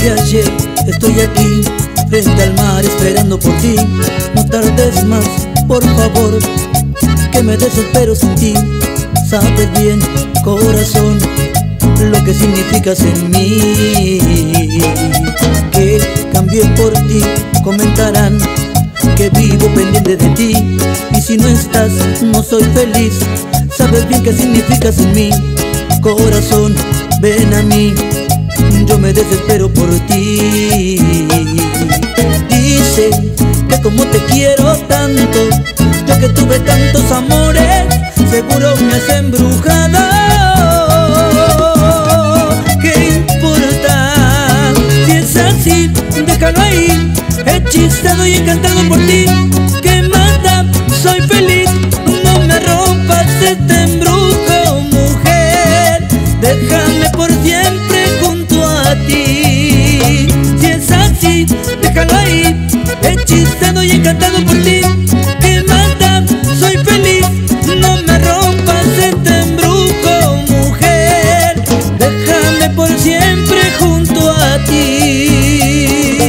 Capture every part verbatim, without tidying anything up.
que ayer, estoy aquí frente al mar esperando por ti. No tardes más, por favor, que me desespero sin ti. Sabes bien, corazón, lo que significas en mí. Que cambié por ti, comentarán que vivo pendiente de ti. Y si no estás, no soy feliz. Sabes bien qué significas en mí. Corazón, ven a mí, yo me desespero por ti. Dice que como te quiero tanto, yo que tuve tantos amores, seguro me has embrujado. ¿Qué importa? Si es así, déjalo ahí. Hechizado y encantado por ti. ¿Qué mata? Soy feliz. No me rompas este embrujo, mujer. Déjame por siempre junto a ti. Si es así, déjalo ahí. Hechizado y encantado por ti. ¿Qué mata? Soy feliz. No me rompas este embrujo, mujer. Déjame por siempre junto a ti.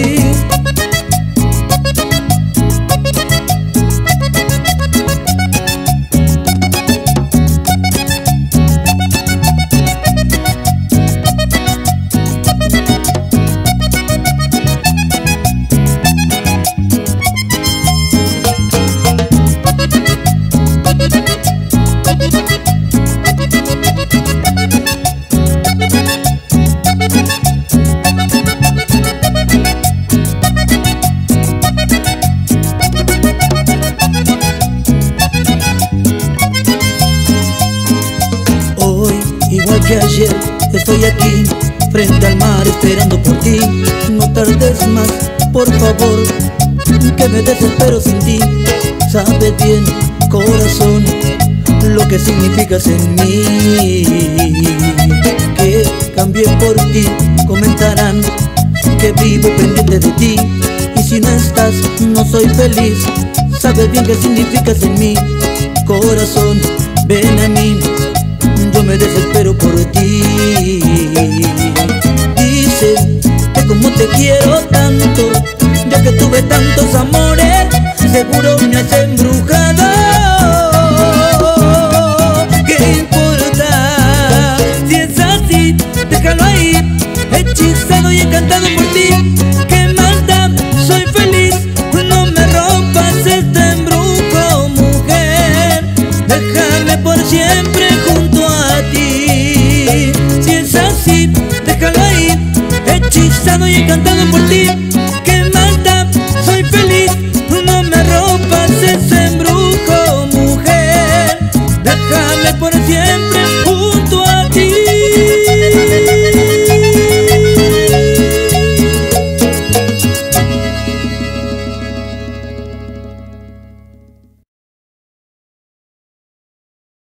Igual que ayer, estoy aquí frente al mar esperando por ti. No tardes más, por favor, que me desespero sin ti. Sabes bien, corazón, lo que significas en mí. Que cambié por ti, comentarán que vivo pendiente de ti. Y si no estás, no soy feliz. Sabes bien qué significas en mí. Corazón, ven a mí, yo me desespero por ti. Dice que como te quiero tanto, ya que tuve tantos amores,